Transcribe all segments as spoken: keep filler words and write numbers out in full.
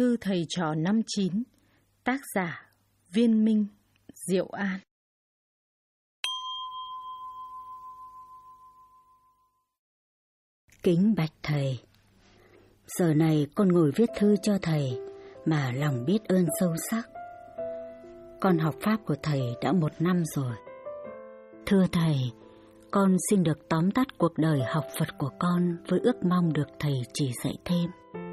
Thư thầy trò năm chín. Tác giả Viên Minh, Diệu An. Kính bạch thầy, giờ này con ngồi viết thư cho thầy mà lòng biết ơn sâu sắc. Con học pháp của thầy đã một năm rồi. Thưa thầy, con xin được tóm tắt cuộc đời học Phật của con với ước mong được thầy chỉ dạy thêm.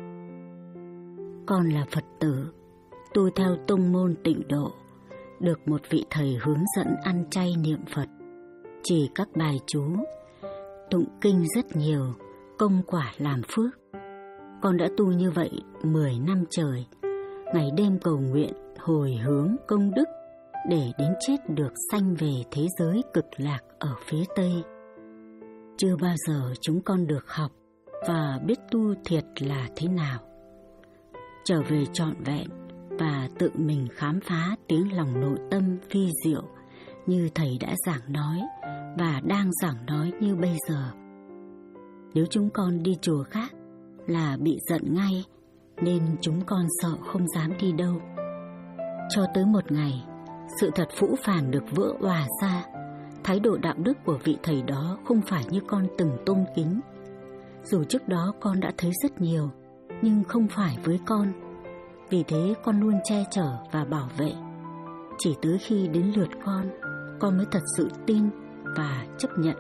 Con là Phật tử, tu theo tông môn Tịnh Độ, được một vị thầy hướng dẫn ăn chay niệm Phật, chỉ các bài chú, tụng kinh rất nhiều, công quả làm phước. Con đã tu như vậy mười năm trời, ngày đêm cầu nguyện, hồi hướng công đức để đến chết được sanh về thế giới cực lạc ở phía Tây. Chưa bao giờ chúng con được học và biết tu thiệt là thế nào. Trở về trọn vẹn và tự mình khám phá tiếng lòng nội tâm phi diệu như thầy đã giảng nói và đang giảng nói như bây giờ. Nếu chúng con đi chùa khác là bị giận ngay, nên chúng con sợ không dám đi đâu. Cho tới một ngày, sự thật phũ phàng được vỡ òa ra. Thái độ đạo đức của vị thầy đó không phải như con từng tôn kính. Dù trước đó con đã thấy rất nhiều, nhưng không phải với con. Vì thế con luôn che chở và bảo vệ. Chỉ tới khi đến lượt con, con mới thật sự tin và chấp nhận.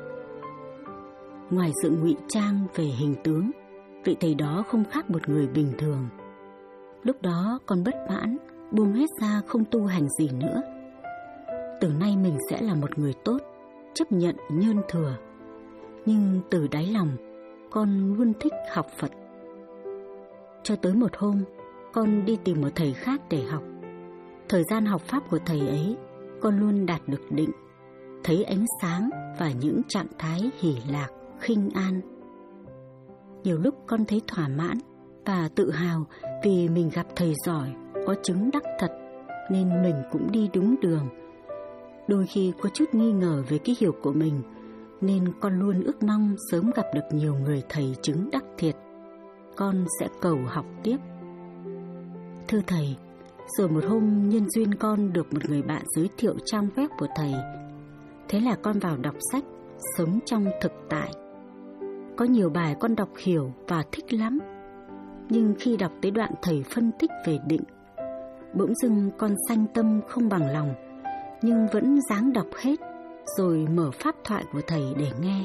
Ngoài sự ngụy trang về hình tướng, vị thầy đó không khác một người bình thường. Lúc đó con bất mãn, buông hết ra không tu hành gì nữa. Từ nay mình sẽ là một người tốt, chấp nhận nhơn thừa. Nhưng từ đáy lòng, con luôn thích học Phật. Cho tới một hôm, con đi tìm một thầy khác để học. Thời gian học pháp của thầy ấy, con luôn đạt được định, thấy ánh sáng và những trạng thái hỷ lạc, khinh an. Nhiều lúc con thấy thỏa mãn và tự hào vì mình gặp thầy giỏi, có chứng đắc thật, nên mình cũng đi đúng đường. Đôi khi có chút nghi ngờ về cái hiểu của mình, nên con luôn ước mong sớm gặp được nhiều người thầy chứng đắc thiệt. Con sẽ cầu học tiếp. Thưa thầy, rồi một hôm nhân duyên con được một người bạn giới thiệu trang web của thầy. Thế là con vào đọc sách, sống trong thực tại. Có nhiều bài con đọc hiểu và thích lắm. Nhưng khi đọc tới đoạn thầy phân tích về định, bỗng dưng con sanh tâm không bằng lòng, nhưng vẫn ráng đọc hết, rồi mở pháp thoại của thầy để nghe.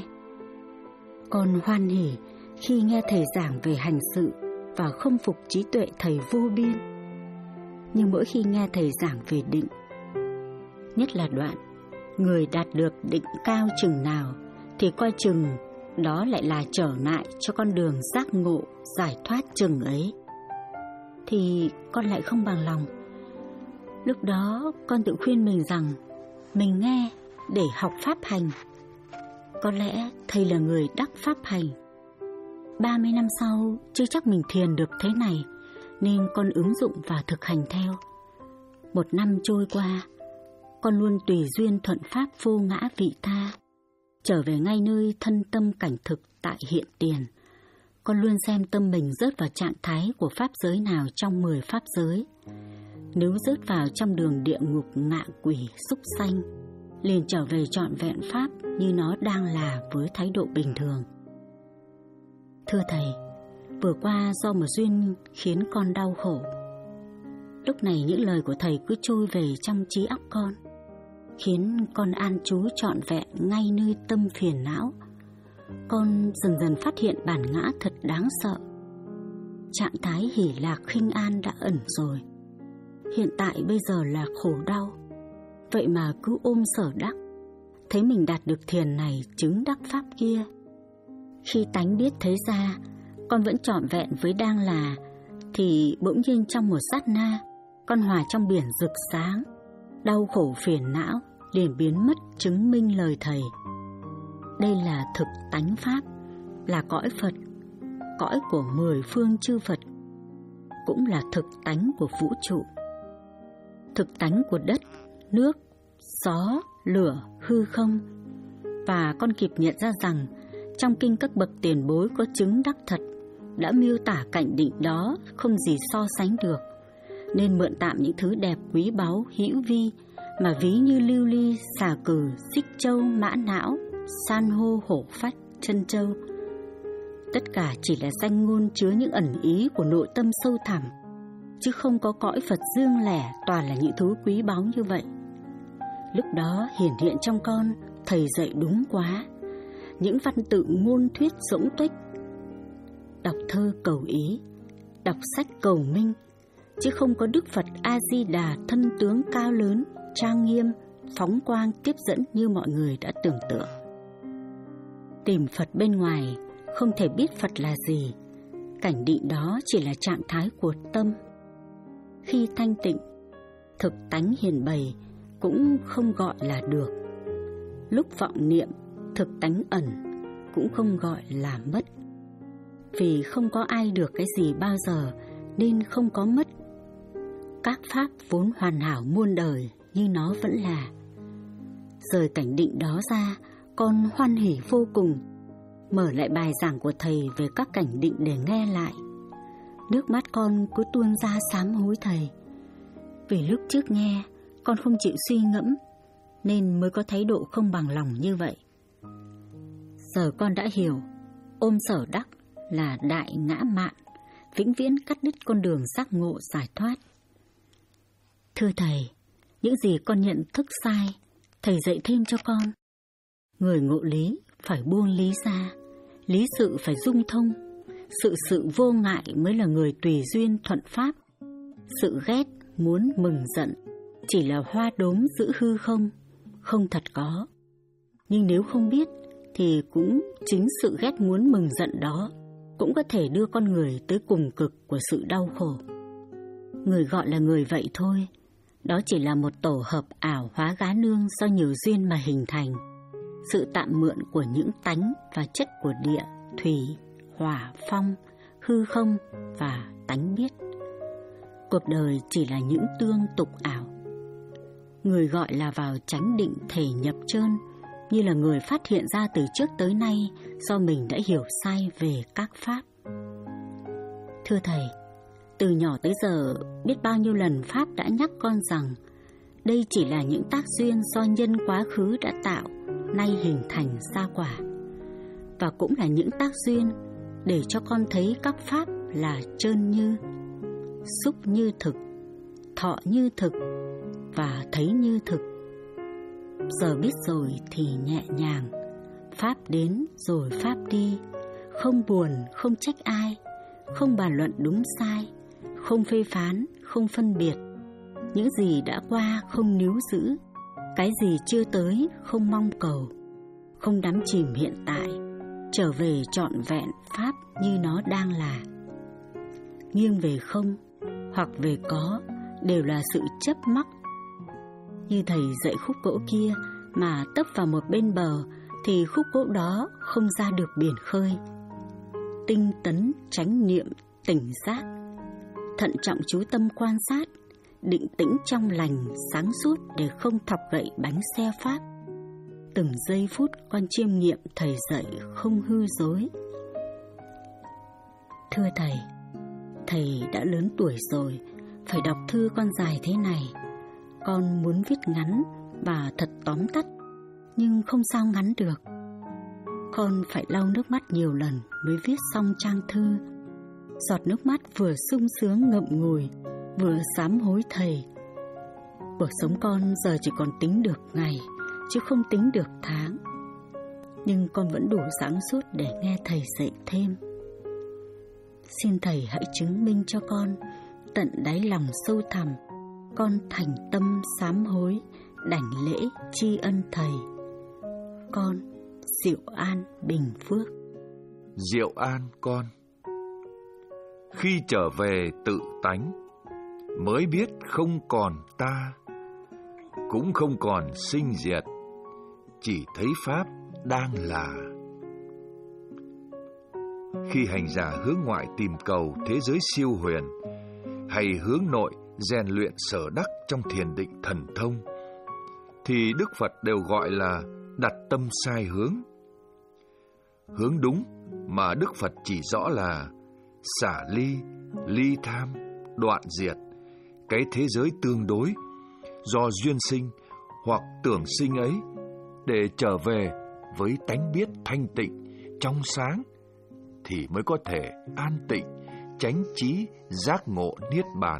Con hoan hỉ khi nghe thầy giảng về hành sự và không phục trí tuệ thầy vô biên. Nhưng mỗi khi nghe thầy giảng về định, nhất là đoạn người đạt được định cao chừng nào thì coi chừng đó lại là trở ngại cho con đường giác ngộ, giải thoát chừng ấy, thì con lại không bằng lòng. Lúc đó con tự khuyên mình rằng mình nghe để học pháp hành. Có lẽ thầy là người đắc pháp hành. Ba mươi năm sau chưa chắc mình thiền được thế này, nên con ứng dụng và thực hành theo. Một năm trôi qua, con luôn tùy duyên thuận pháp vô ngã vị tha, trở về ngay nơi thân tâm cảnh thực tại hiện tiền. Con luôn xem tâm mình rớt vào trạng thái của pháp giới nào trong mười pháp giới. Nếu rớt vào trong đường địa ngục, ngạ quỷ, súc sanh, liền trở về trọn vẹn pháp như nó đang là với thái độ bình thường. Thưa thầy, vừa qua do một duyên khiến con đau khổ. Lúc này những lời của thầy cứ trôi về trong trí óc con, khiến con an trú trọn vẹn ngay nơi tâm phiền não. Con dần dần phát hiện bản ngã thật đáng sợ. Trạng thái hỷ lạc khinh an đã ẩn rồi. Hiện tại bây giờ là khổ đau. Vậy mà cứ ôm sở đắc, thấy mình đạt được thiền này, chứng đắc pháp kia. Khi tánh biết thấy ra con vẫn trọn vẹn với đang là, thì bỗng nhiên trong một sát na, con hòa trong biển rực sáng. Đau khổ phiền não liền biến mất, chứng minh lời thầy. Đây là thực tánh pháp, là cõi Phật, cõi của mười phương chư Phật, cũng là thực tánh của vũ trụ, thực tánh của đất, nước, gió, lửa, hư không. Và con kịp nhận ra rằng trong kinh các bậc tiền bối có chứng đắc thật, đã miêu tả cảnh định đó không gì so sánh được, nên mượn tạm những thứ đẹp quý báu hữu vi mà ví như lưu ly, xà cừ, xích châu, mã não, san hô, hổ phách, trân châu. Tất cả chỉ là danh ngôn chứa những ẩn ý của nội tâm sâu thẳm, chứ không có cõi Phật dương lẻ toàn là những thứ quý báu như vậy. Lúc đó hiển hiện trong con, thầy dạy đúng quá, những văn tự ngôn thuyết rỗng tuếch. Đọc thơ cầu ý, đọc sách cầu minh, chứ không có Đức Phật A-di-đà thân tướng cao lớn, trang nghiêm, phóng quang tiếp dẫn như mọi người đã tưởng tượng. Tìm Phật bên ngoài không thể biết Phật là gì, cảnh định đó chỉ là trạng thái của tâm. Khi thanh tịnh, thực tánh hiền bày cũng không gọi là được. Lúc vọng niệm, thực tánh ẩn cũng không gọi là mất. Vì không có ai được cái gì bao giờ nên không có mất. Các pháp vốn hoàn hảo muôn đời như nó vẫn là. Rời cảnh định đó ra, con hoan hỉ vô cùng, mở lại bài giảng của thầy về các cảnh định để nghe lại. Nước mắt con cứ tuôn ra sám hối thầy. Vì lúc trước nghe, con không chịu suy ngẫm, nên mới có thái độ không bằng lòng như vậy. Giờ con đã hiểu, ôm sở đắc là đại ngã mạn, vĩnh viễn cắt đứt con đường giác ngộ giải thoát. Thưa thầy, những gì con nhận thức sai, thầy dạy thêm cho con. Người ngộ lý phải buông lý ra, lý sự phải dung thông, sự sự vô ngại mới là người tùy duyên thuận pháp. Sự ghét, muốn, mừng, giận chỉ là hoa đốm giữ hư không, không thật có. Nhưng nếu không biết thì cũng chính sự ghét muốn mừng giận đó cũng có thể đưa con người tới cùng cực của sự đau khổ. Người gọi là người vậy thôi, đó chỉ là một tổ hợp ảo hóa gá nương do nhiều duyên mà hình thành, sự tạm mượn của những tánh và chất của địa, thủy, hỏa, phong, hư không và tánh biết. Cuộc đời chỉ là những tương tục ảo. Người gọi là vào chánh định thể nhập trơn, như là người phát hiện ra từ trước tới nay do mình đã hiểu sai về các pháp. Thưa thầy, từ nhỏ tới giờ biết bao nhiêu lần pháp đã nhắc con rằng đây chỉ là những tác duyên do nhân quá khứ đã tạo, nay hình thành ra quả. Và cũng là những tác duyên để cho con thấy các pháp là trơn như, xúc như thực, thọ như thực và thấy như thực. Giờ biết rồi thì nhẹ nhàng, pháp đến rồi pháp đi, không buồn, không trách ai, không bàn luận đúng sai, không phê phán, không phân biệt. Những gì đã qua không níu giữ, cái gì chưa tới không mong cầu, không đắm chìm hiện tại, trở về trọn vẹn pháp như nó đang là. Nghiêng về không hoặc về có đều là sự chấp mắc. Như thầy dạy khúc gỗ kia mà tấp vào một bên bờ thì khúc gỗ đó không ra được biển khơi. Tinh tấn chánh niệm tỉnh giác, thận trọng chú tâm quan sát, định tĩnh trong lành sáng suốt để không thọc gậy bánh xe pháp. Từng giây phút con chiêm nghiệm thầy dạy không hư dối. Thưa thầy, thầy đã lớn tuổi rồi, phải đọc thư con dài thế này. Con muốn viết ngắn và thật tóm tắt, nhưng không sao ngắn được. Con phải lau nước mắt nhiều lần mới viết xong trang thư. Giọt nước mắt vừa sung sướng ngậm ngùi, vừa sám hối thầy. Cuộc sống con giờ chỉ còn tính được ngày, chứ không tính được tháng. Nhưng con vẫn đủ sáng suốt để nghe thầy dạy thêm. Xin thầy hãy chứng minh cho con, tận đáy lòng sâu thẳm, con thành tâm sám hối, đảnh lễ tri ân thầy. Con Diệu An, Bình Phước. Diệu An con. Khi trở về tự tánh, mới biết không còn ta, cũng không còn sinh diệt, chỉ thấy pháp đang là. Khi hành giả hướng ngoại tìm cầu thế giới siêu huyền, hay hướng nội rèn luyện sở đắc trong thiền định thần thông, thì Đức Phật đều gọi là đặt tâm sai hướng. Hướng đúng mà Đức Phật chỉ rõ là xả ly, ly tham, đoạn diệt, cái thế giới tương đối do duyên sinh hoặc tưởng sinh ấy, để trở về với tánh biết thanh tịnh, trong sáng, thì mới có thể an tịnh, chánh trí, giác ngộ niết bàn.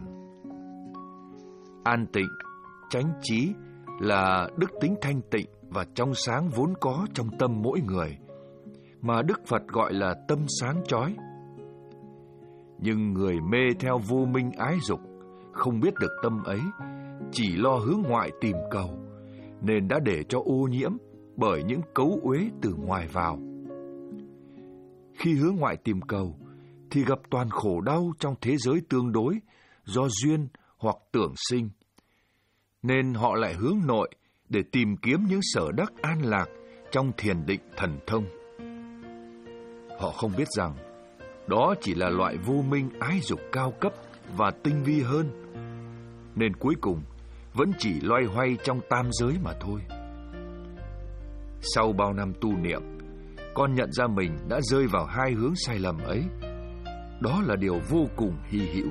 An tịnh, chánh trí là đức tính thanh tịnh và trong sáng vốn có trong tâm mỗi người, mà Đức Phật gọi là tâm sáng chói. Nhưng người mê theo vô minh ái dục, không biết được tâm ấy, chỉ lo hướng ngoại tìm cầu, nên đã để cho ô nhiễm bởi những cấu uế từ ngoài vào. Khi hướng ngoại tìm cầu, thì gặp toàn khổ đau trong thế giới tương đối do duyên hoặc tưởng sinh, nên họ lại hướng nội để tìm kiếm những sở đắc an lạc trong thiền định thần thông. Họ không biết rằng đó chỉ là loại vô minh ái dục cao cấp và tinh vi hơn, nên cuối cùng vẫn chỉ loay hoay trong tam giới mà thôi. Sau bao năm tu niệm, con nhận ra mình đã rơi vào hai hướng sai lầm ấy. Đó là điều vô cùng hy hữu.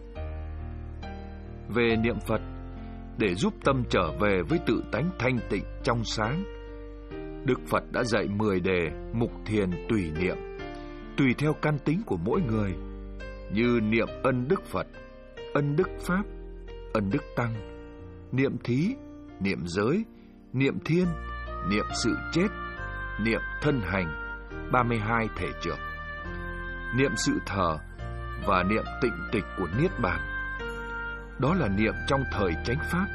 Về niệm Phật, để giúp tâm trở về với tự tánh thanh tịnh trong sáng, Đức Phật đã dạy mười đề mục thiền tùy niệm, tùy theo căn tính của mỗi người, như niệm ân đức Phật, ân đức Pháp, ân đức Tăng, niệm thí, niệm giới, niệm thiên, niệm sự chết, niệm thân hành, ba mươi hai thể trược, niệm sự thờ và niệm tịnh tịch của Niết Bàn. Đó là niệm trong thời chánh Pháp.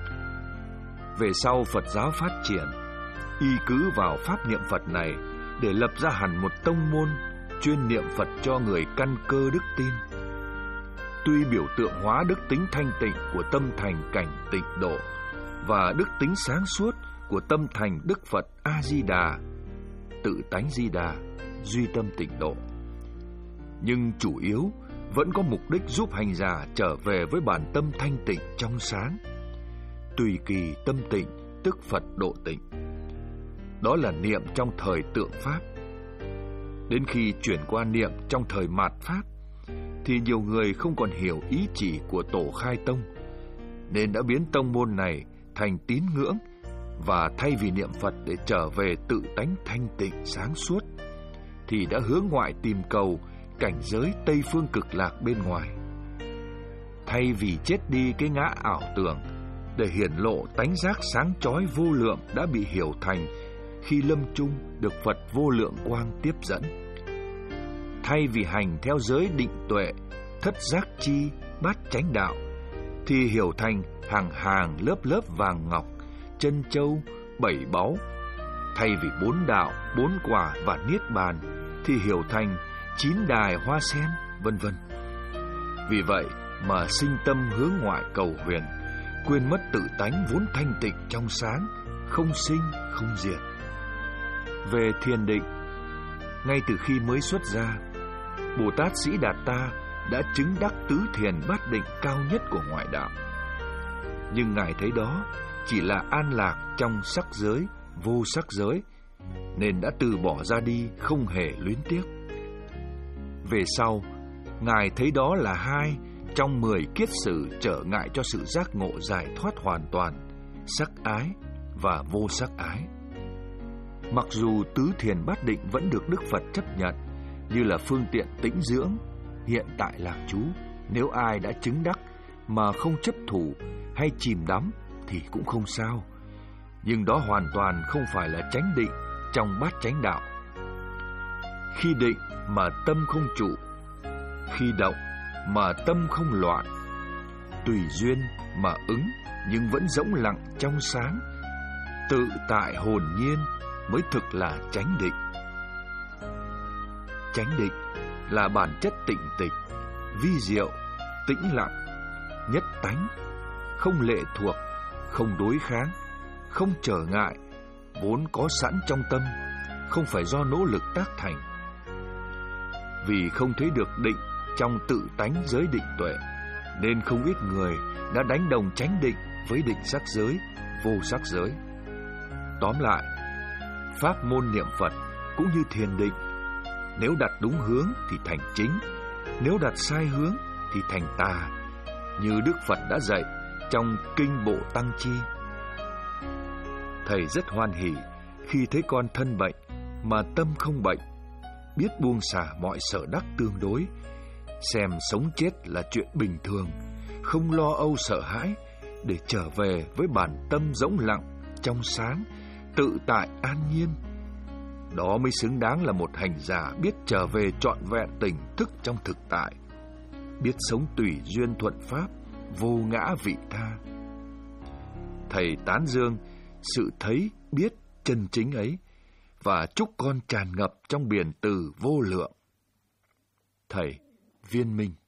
Về sau Phật giáo phát triển, y cứ vào pháp niệm Phật này để lập ra hẳn một tông môn chuyên niệm Phật cho người căn cơ đức tin. Tuy biểu tượng hóa đức tính thanh tịnh của tâm thành cảnh tịnh độ và đức tính sáng suốt của tâm thành Đức Phật A-di-đà, tự tánh Di Đà, duy tâm tịnh độ, nhưng chủ yếu vẫn có mục đích giúp hành giả trở về với bản tâm thanh tịnh trong sáng. Tùy kỳ tâm tịnh tức Phật độ tịnh. Đó là niệm trong thời tượng Pháp. Đến khi chuyển qua niệm trong thời mạt Pháp, thì nhiều người không còn hiểu ý chỉ của tổ khai tông, nên đã biến tông môn này thành tín ngưỡng, và thay vì niệm Phật để trở về tự tánh thanh tịnh sáng suốt, thì đã hướng ngoại tìm cầu cảnh giới Tây Phương Cực Lạc bên ngoài. Thay vì chết đi cái ngã ảo tưởng để hiển lộ tánh giác sáng chói vô lượng đã bị hiểu thành khi lâm chung được Phật vô lượng quang tiếp dẫn, thay vì hành theo giới định tuệ, thất giác chi, bát chánh đạo, thì hiểu thành hàng hàng lớp lớp vàng ngọc, chân châu, bảy báu. Thay vì bốn đạo, bốn quả và niết bàn, thì hiểu thành chín đài hoa sen, vân vân. Vì vậy mà sinh tâm hướng ngoại cầu huyền, quên mất tự tánh vốn thanh tịnh trong sáng, không sinh không diệt. Về thiền định, ngay từ khi mới xuất gia, Bồ Tát Sĩ Đạt Ta đã chứng đắc tứ thiền bát định cao nhất của ngoại đạo. Nhưng Ngài thấy đó chỉ là an lạc trong sắc giới, vô sắc giới, nên đã từ bỏ ra đi, không hề luyến tiếc. Về sau, Ngài thấy đó là hai trong mười kiết sử trở ngại cho sự giác ngộ giải thoát hoàn toàn, sắc ái và vô sắc ái. Mặc dù tứ thiền bát định vẫn được Đức Phật chấp nhận như là phương tiện tĩnh dưỡng, hiện tại lạc trú, nếu ai đã chứng đắc mà không chấp thủ hay chìm đắm thì cũng không sao. Nhưng đó hoàn toàn không phải là chánh định trong bát chánh đạo. Khi định mà tâm không trụ, khi động mà tâm không loạn, tùy duyên mà ứng nhưng vẫn rỗng lặng trong sáng, tự tại hồn nhiên mới thực là chánh định. Chánh định là bản chất tịnh tịch, vi diệu, tĩnh lặng, nhất tánh, không lệ thuộc, không đối kháng, không trở ngại, vốn có sẵn trong tâm, không phải do nỗ lực tác thành. Vì không thấy được định trong tự tánh giới định tuệ, nên không ít người đã đánh đồng chánh định với định sắc giới, vô sắc giới. Tóm lại, pháp môn niệm Phật cũng như thiền định, nếu đặt đúng hướng thì thành chính, Nếu đặt sai hướng thì thành tà, như Đức Phật đã dạy trong Kinh Bộ Tăng Chi. Thầy rất hoan hỉ khi thấy con thân bệnh mà tâm không bệnh, biết buông xả mọi sở đắc tương đối, xem sống chết là chuyện bình thường, không lo âu sợ hãi, để trở về với bản tâm rỗng lặng, trong sáng, tự tại an nhiên. Đó mới xứng đáng là một hành giả biết trở về trọn vẹn tỉnh thức trong thực tại, biết sống tùy duyên thuận pháp, vô ngã vị tha. Thầy tán dương sự thấy biết chân chính ấy và chúc con tràn ngập trong biển từ vô lượng. Thầy Viên Minh.